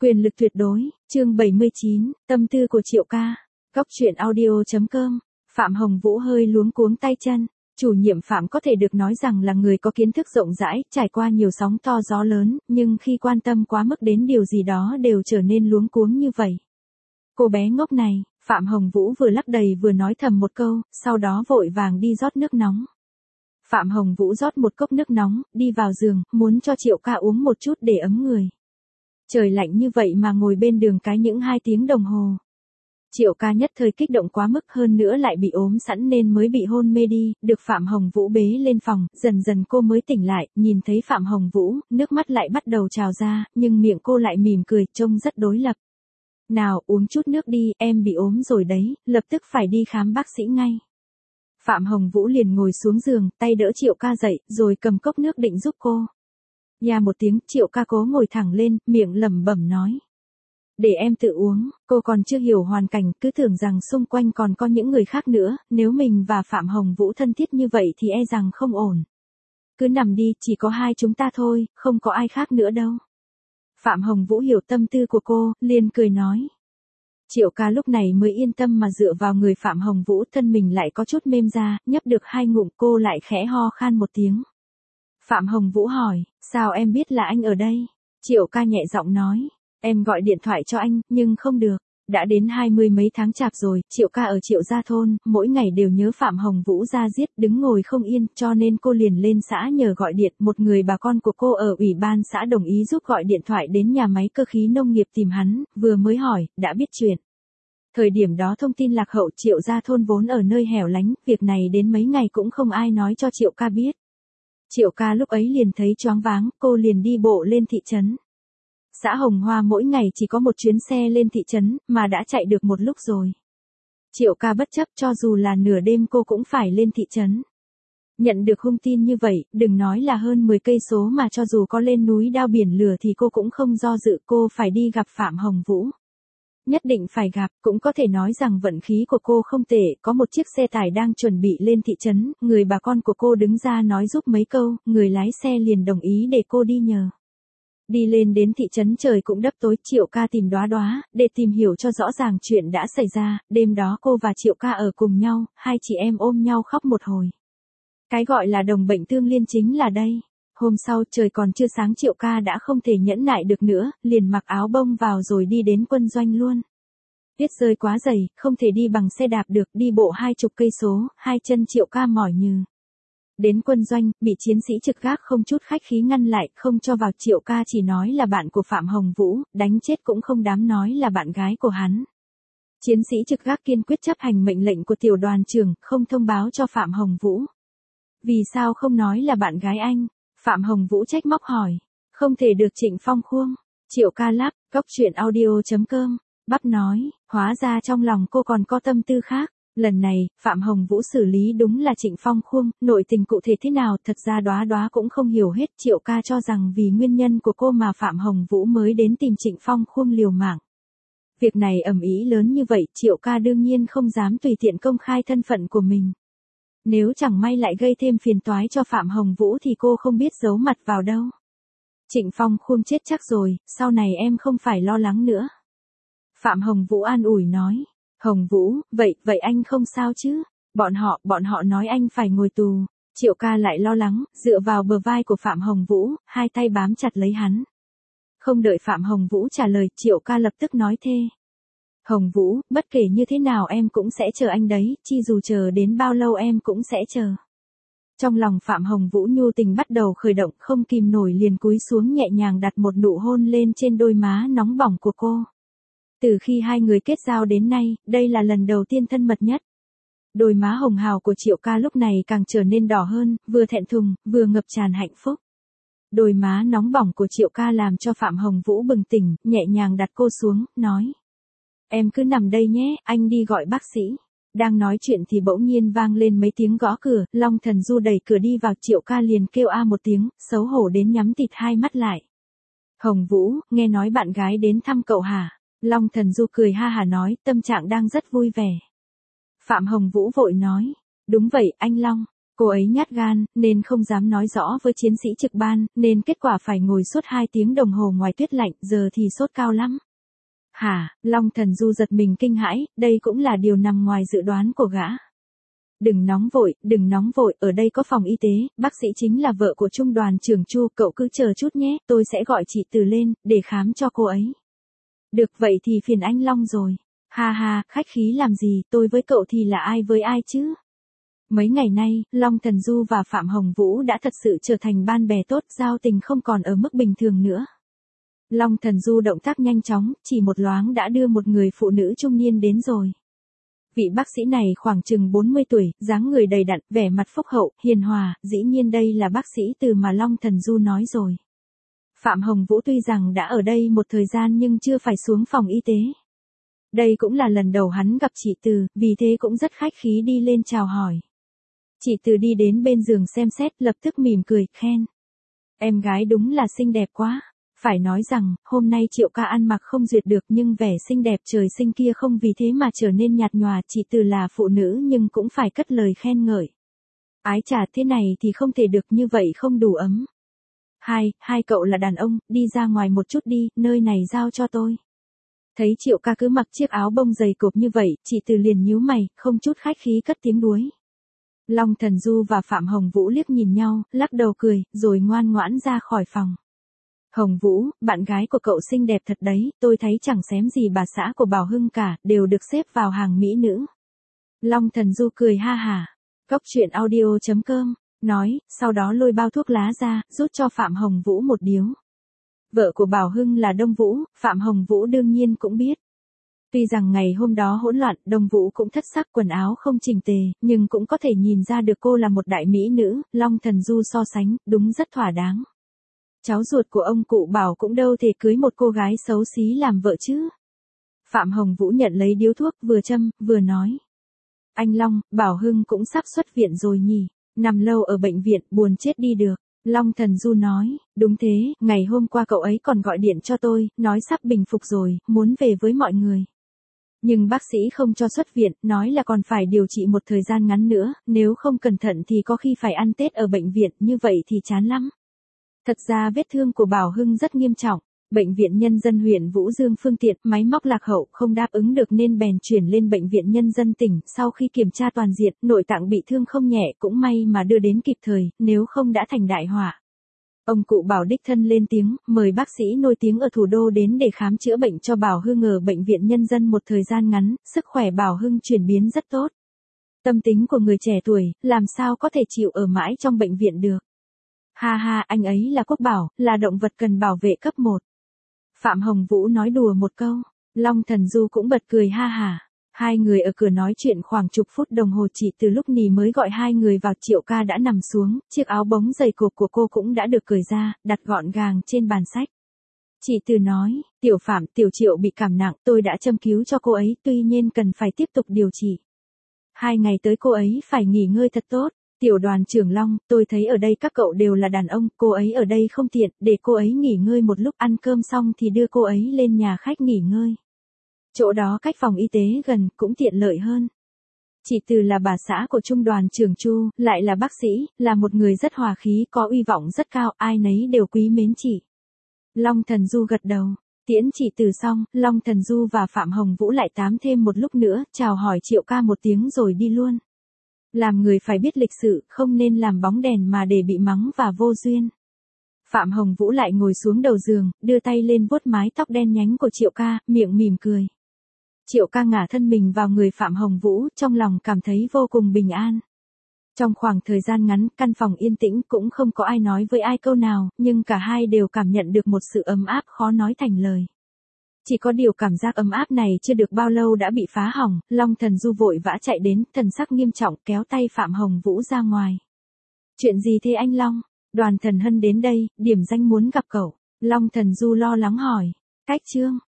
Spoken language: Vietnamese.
Quyền lực tuyệt đối, chương 79, tâm tư của Triệu ca. Góc truyện audio.com. Phạm Hồng Vũ hơi luống cuống tay chân. Chủ nhiệm Phạm có thể được nói rằng là người có kiến thức rộng rãi, trải qua nhiều sóng to gió lớn, nhưng khi quan tâm quá mức đến điều gì đó đều trở nên luống cuống như vậy. Cô bé ngốc này, Phạm Hồng Vũ vừa lắc đầy vừa nói thầm một câu, sau đó vội vàng đi rót nước nóng. Phạm Hồng Vũ rót một cốc nước nóng, đi vào giường, muốn cho Triệu ca uống một chút để ấm người. Trời lạnh như vậy mà ngồi bên đường cái những 2 tiếng đồng hồ. Triệu ca nhất thời kích động quá mức, hơn nữa lại bị ốm sẵn nên mới bị hôn mê đi, được Phạm Hồng Vũ bế lên phòng, dần dần cô mới tỉnh lại, nhìn thấy Phạm Hồng Vũ, nước mắt lại bắt đầu trào ra, nhưng miệng cô lại mỉm cười, trông rất đối lập. Nào, uống chút nước đi, em bị ốm rồi đấy, lập tức phải đi khám bác sĩ ngay. Phạm Hồng Vũ liền ngồi xuống giường, tay đỡ Triệu ca dậy, rồi cầm cốc nước định giúp cô. Nha một tiếng, Triệu ca cố ngồi thẳng lên, miệng lẩm bẩm nói. Để em tự uống, cô còn chưa hiểu hoàn cảnh, cứ tưởng rằng xung quanh còn có những người khác nữa, nếu mình và Phạm Hồng Vũ thân thiết như vậy thì e rằng không ổn. Cứ nằm đi, chỉ có hai chúng ta thôi, không có ai khác nữa đâu. Phạm Hồng Vũ hiểu tâm tư của cô, liền cười nói. Triệu ca lúc này mới yên tâm mà dựa vào người Phạm Hồng Vũ, thân mình lại có chút mềm ra, nhấp được 2 ngụm, cô lại khẽ ho khan một tiếng. Phạm Hồng Vũ hỏi, sao em biết là anh ở đây? Triệu ca nhẹ giọng nói, em gọi điện thoại cho anh, nhưng không được. Đã đến 20 mấy tháng chạp rồi, Triệu ca ở Triệu Gia Thôn, mỗi ngày đều nhớ Phạm Hồng Vũ ra giết, đứng ngồi không yên, cho nên cô liền lên xã nhờ gọi điện. Một người bà con của cô ở ủy ban xã đồng ý giúp gọi điện thoại đến nhà máy cơ khí nông nghiệp tìm hắn, vừa mới hỏi, đã biết chuyện. Thời điểm đó thông tin lạc hậu, Triệu Gia Thôn vốn ở nơi hẻo lánh, việc này đến mấy ngày cũng không ai nói cho Triệu ca biết. Triệu ca lúc ấy liền thấy choáng váng, cô liền đi bộ lên thị trấn. Xã Hồng Hoa mỗi ngày chỉ có một chuyến xe lên thị trấn, mà đã chạy được một lúc rồi. Triệu ca bất chấp, cho dù là nửa đêm cô cũng phải lên thị trấn. Nhận được hung tin như vậy, đừng nói là hơn 10 cây số mà cho dù có lên núi đao biển lửa thì cô cũng không do dự, cô phải đi gặp Phạm Hồng Vũ. Nhất định phải gặp, cũng có thể nói rằng vận khí của cô không tệ, có một chiếc xe tải đang chuẩn bị lên thị trấn, người bà con của cô đứng ra nói giúp mấy câu, người lái xe liền đồng ý để cô đi nhờ. Đi lên đến thị trấn trời cũng đắp tối, Triệu ca tìm Đóa Đóa, để tìm hiểu cho rõ ràng chuyện đã xảy ra, đêm đó cô và Triệu ca ở cùng nhau, hai chị em ôm nhau khóc một hồi. Cái gọi là đồng bệnh tương liên chính là đây. Hôm sau trời còn chưa sáng, Triệu ca đã không thể nhẫn nại được nữa, liền mặc áo bông vào rồi đi đến quân doanh luôn. Tuyết rơi quá dày, không thể đi bằng xe đạp được, đi bộ 20 cây số, hai chân Triệu ca mỏi nhừ. Đến quân doanh, bị chiến sĩ trực gác không chút khách khí ngăn lại, không cho vào. Triệu ca chỉ nói là bạn của Phạm Hồng Vũ, đánh chết cũng không dám nói là bạn gái của hắn. Chiến sĩ trực gác kiên quyết chấp hành mệnh lệnh của tiểu đoàn trưởng, không thông báo cho Phạm Hồng Vũ. Vì sao không nói là bạn gái anh? Phạm Hồng Vũ trách móc hỏi. Không thể được Trịnh Phong khuông. Triệu ca lắp, góc truyện audio.com. Bắp nói, hóa ra trong lòng cô còn có tâm tư khác. Lần này, Phạm Hồng Vũ xử lý đúng là Trịnh Phong khuông, nội tình cụ thể thế nào thật ra Đóa Đóa cũng không hiểu hết. Triệu ca cho rằng vì nguyên nhân của cô mà Phạm Hồng Vũ mới đến tìm Trịnh Phong khuông liều mạng. Việc này ầm ĩ lớn như vậy, Triệu ca đương nhiên không dám tùy tiện công khai thân phận của mình. Nếu chẳng may lại gây thêm phiền toái cho Phạm Hồng Vũ thì cô không biết giấu mặt vào đâu. Trịnh Phong khuông chết chắc rồi, sau này em không phải lo lắng nữa. Phạm Hồng Vũ an ủi nói. Hồng Vũ, vậy anh không sao chứ? Bọn họ nói anh phải ngồi tù. Triệu ca lại lo lắng, dựa vào bờ vai của Phạm Hồng Vũ, hai tay bám chặt lấy hắn. Không đợi Phạm Hồng Vũ trả lời, Triệu ca lập tức nói thê. Hồng Vũ, bất kể như thế nào em cũng sẽ chờ anh đấy, chi dù chờ đến bao lâu em cũng sẽ chờ. Trong lòng Phạm Hồng Vũ nhu tình bắt đầu khởi động, không kìm nổi liền cúi xuống nhẹ nhàng đặt một nụ hôn lên trên đôi má nóng bỏng của cô. Từ khi hai người kết giao đến nay, đây là lần đầu tiên thân mật nhất. Đôi má hồng hào của Triệu ca lúc này càng trở nên đỏ hơn, vừa thẹn thùng, vừa ngập tràn hạnh phúc. Đôi má nóng bỏng của Triệu ca làm cho Phạm Hồng Vũ bừng tỉnh, nhẹ nhàng đặt cô xuống, nói. Em cứ nằm đây nhé, anh đi gọi bác sĩ. Đang nói chuyện thì bỗng nhiên vang lên mấy tiếng gõ cửa, Long Thần Du đẩy cửa đi vào. Triệu ca liền kêu a một tiếng, xấu hổ đến nhắm tịt hai mắt lại. Hồng Vũ, nghe nói bạn gái đến thăm cậu hả? Long Thần Du cười ha hả nói, tâm trạng đang rất vui vẻ. Phạm Hồng Vũ vội nói, đúng vậy, anh Long. Cô ấy nhát gan, nên không dám nói rõ với chiến sĩ trực ban, nên kết quả phải ngồi suốt 2 tiếng đồng hồ ngoài tuyết lạnh, giờ thì sốt cao lắm. Hả, Long Thần Du giật mình kinh hãi, đây cũng là điều nằm ngoài dự đoán của gã. Đừng nóng vội, ở đây có phòng y tế, bác sĩ chính là vợ của trung đoàn trưởng Chu, cậu cứ chờ chút nhé, tôi sẽ gọi chị Từ lên, để khám cho cô ấy. Được vậy thì phiền anh Long rồi. Ha ha, khách khí làm gì, tôi với cậu thì là ai với ai chứ? Mấy ngày nay, Long Thần Du và Phạm Hồng Vũ đã thật sự trở thành ban bè tốt, giao tình không còn ở mức bình thường nữa. Long Thần Du động tác nhanh chóng, chỉ một loáng đã đưa một người phụ nữ trung niên đến rồi. Vị bác sĩ này khoảng chừng 40 tuổi, dáng người đầy đặn, vẻ mặt phúc hậu, hiền hòa, dĩ nhiên đây là bác sĩ Từ mà Long Thần Du nói rồi. Phạm Hồng Vũ tuy rằng đã ở đây một thời gian nhưng chưa phải xuống phòng y tế. Đây cũng là lần đầu hắn gặp chị Từ, vì thế cũng rất khách khí đi lên chào hỏi. Chị Từ đi đến bên giường xem xét, lập tức mỉm cười, khen. Em gái đúng là xinh đẹp quá. Phải nói rằng, hôm nay Triệu ca ăn mặc không duyệt được nhưng vẻ xinh đẹp trời sinh kia không vì thế mà trở nên nhạt nhòa. Chị Từ là phụ nữ nhưng cũng phải cất lời khen ngợi. Ái chà, thế này thì không thể được, như vậy không đủ ấm. Hai cậu là đàn ông, đi ra ngoài một chút đi, nơi này giao cho tôi. Thấy Triệu ca cứ mặc chiếc áo bông dày cộp như vậy, chị Từ liền nhíu mày, không chút khách khí cất tiếng đuối. Long Thần Du và Phạm Hồng Vũ liếc nhìn nhau, lắc đầu cười, rồi ngoan ngoãn ra khỏi phòng. Hồng Vũ, bạn gái của cậu xinh đẹp thật đấy, tôi thấy chẳng xém gì bà xã của Bảo Hưng cả, đều được xếp vào hàng mỹ nữ. Long Thần Du cười ha hả. Cốc truyện audio.com, nói, sau đó lôi bao thuốc lá ra, rút cho Phạm Hồng Vũ một điếu. Vợ của Bảo Hưng là Đông Vũ, Phạm Hồng Vũ đương nhiên cũng biết. Tuy rằng ngày hôm đó hỗn loạn, Đông Vũ cũng thất sắc, quần áo không chỉnh tề, nhưng cũng có thể nhìn ra được cô là một đại mỹ nữ. Long Thần Du so sánh, đúng rất thỏa đáng. Cháu ruột của ông cụ Bảo cũng đâu thể cưới một cô gái xấu xí làm vợ chứ. Phạm Hồng Vũ nhận lấy điếu thuốc, vừa châm, vừa nói. Anh Long, Bảo Hưng cũng sắp xuất viện rồi nhỉ, nằm lâu ở bệnh viện, buồn chết đi được. Long Thần Du nói, đúng thế, ngày hôm qua cậu ấy còn gọi điện cho tôi, nói sắp bình phục rồi, muốn về với mọi người. Nhưng bác sĩ không cho xuất viện, nói là còn phải điều trị một thời gian ngắn nữa, nếu không cẩn thận thì có khi phải ăn Tết ở bệnh viện, như vậy thì chán lắm. Thật ra vết thương của Bảo Hưng rất nghiêm trọng. Bệnh viện Nhân dân huyện Vũ Dương phương tiện, máy móc lạc hậu không đáp ứng được nên bèn chuyển lên Bệnh viện Nhân dân tỉnh. Sau khi kiểm tra toàn diện, nội tạng bị thương không nhẹ, cũng may mà đưa đến kịp thời, nếu không đã thành đại họa. Ông cụ Bảo đích thân lên tiếng, mời bác sĩ nổi tiếng ở thủ đô đến để khám chữa bệnh cho Bảo Hưng ở Bệnh viện Nhân dân một thời gian ngắn, sức khỏe Bảo Hưng chuyển biến rất tốt. Tâm tính của người trẻ tuổi, làm sao có thể chịu ở mãi trong bệnh viện được. Ha ha, anh ấy là Quốc Bảo, là động vật cần bảo vệ cấp 1. Phạm Hồng Vũ nói đùa một câu, Long Thần Du cũng bật cười ha hả. Hai người ở cửa nói chuyện khoảng chục phút đồng hồ, chỉ từ lúc Nì mới gọi hai người vào. Triệu ca đã nằm xuống, chiếc áo bóng dày cộp của cô cũng đã được cởi ra, đặt gọn gàng trên bàn sách. Chị Từ nói, Tiểu Phạm, Tiểu Triệu bị cảm nặng, tôi đã châm cứu cho cô ấy, tuy nhiên cần phải tiếp tục điều trị. 2 ngày tới cô ấy phải nghỉ ngơi thật tốt. Tiểu đoàn trưởng Long, tôi thấy ở đây các cậu đều là đàn ông, cô ấy ở đây không tiện, để cô ấy nghỉ ngơi một lúc, ăn cơm xong thì đưa cô ấy lên nhà khách nghỉ ngơi. Chỗ đó cách phòng y tế gần, cũng tiện lợi hơn. Chị Từ là bà xã của trung đoàn trưởng Chu, lại là bác sĩ, là một người rất hòa khí, có uy vọng rất cao, ai nấy đều quý mến chị. Long Thần Du gật đầu. Tiễn chị Từ xong, Long Thần Du và Phạm Hồng Vũ lại tám thêm một lúc nữa, chào hỏi Triệu ca một tiếng rồi đi luôn. Làm người phải biết lịch sự, không nên làm bóng đèn mà để bị mắng và vô duyên. Phạm Hồng Vũ lại ngồi xuống đầu giường, đưa tay lên vuốt mái tóc đen nhánh của Triệu ca, miệng mỉm cười. Triệu ca ngả thân mình vào người Phạm Hồng Vũ, trong lòng cảm thấy vô cùng bình an. Trong khoảng thời gian ngắn, căn phòng yên tĩnh, cũng không có ai nói với ai câu nào, nhưng cả hai đều cảm nhận được một sự ấm áp khó nói thành lời. Chỉ có điều cảm giác ấm áp này chưa được bao lâu đã bị phá hỏng, Long Thần Du vội vã chạy đến, thần sắc nghiêm trọng, kéo tay Phạm Hồng Vũ ra ngoài. Chuyện gì thế anh Long? Đoàn Thần Hân đến đây, điểm danh muốn gặp cậu. Long Thần Du lo lắng hỏi. Cách Trương,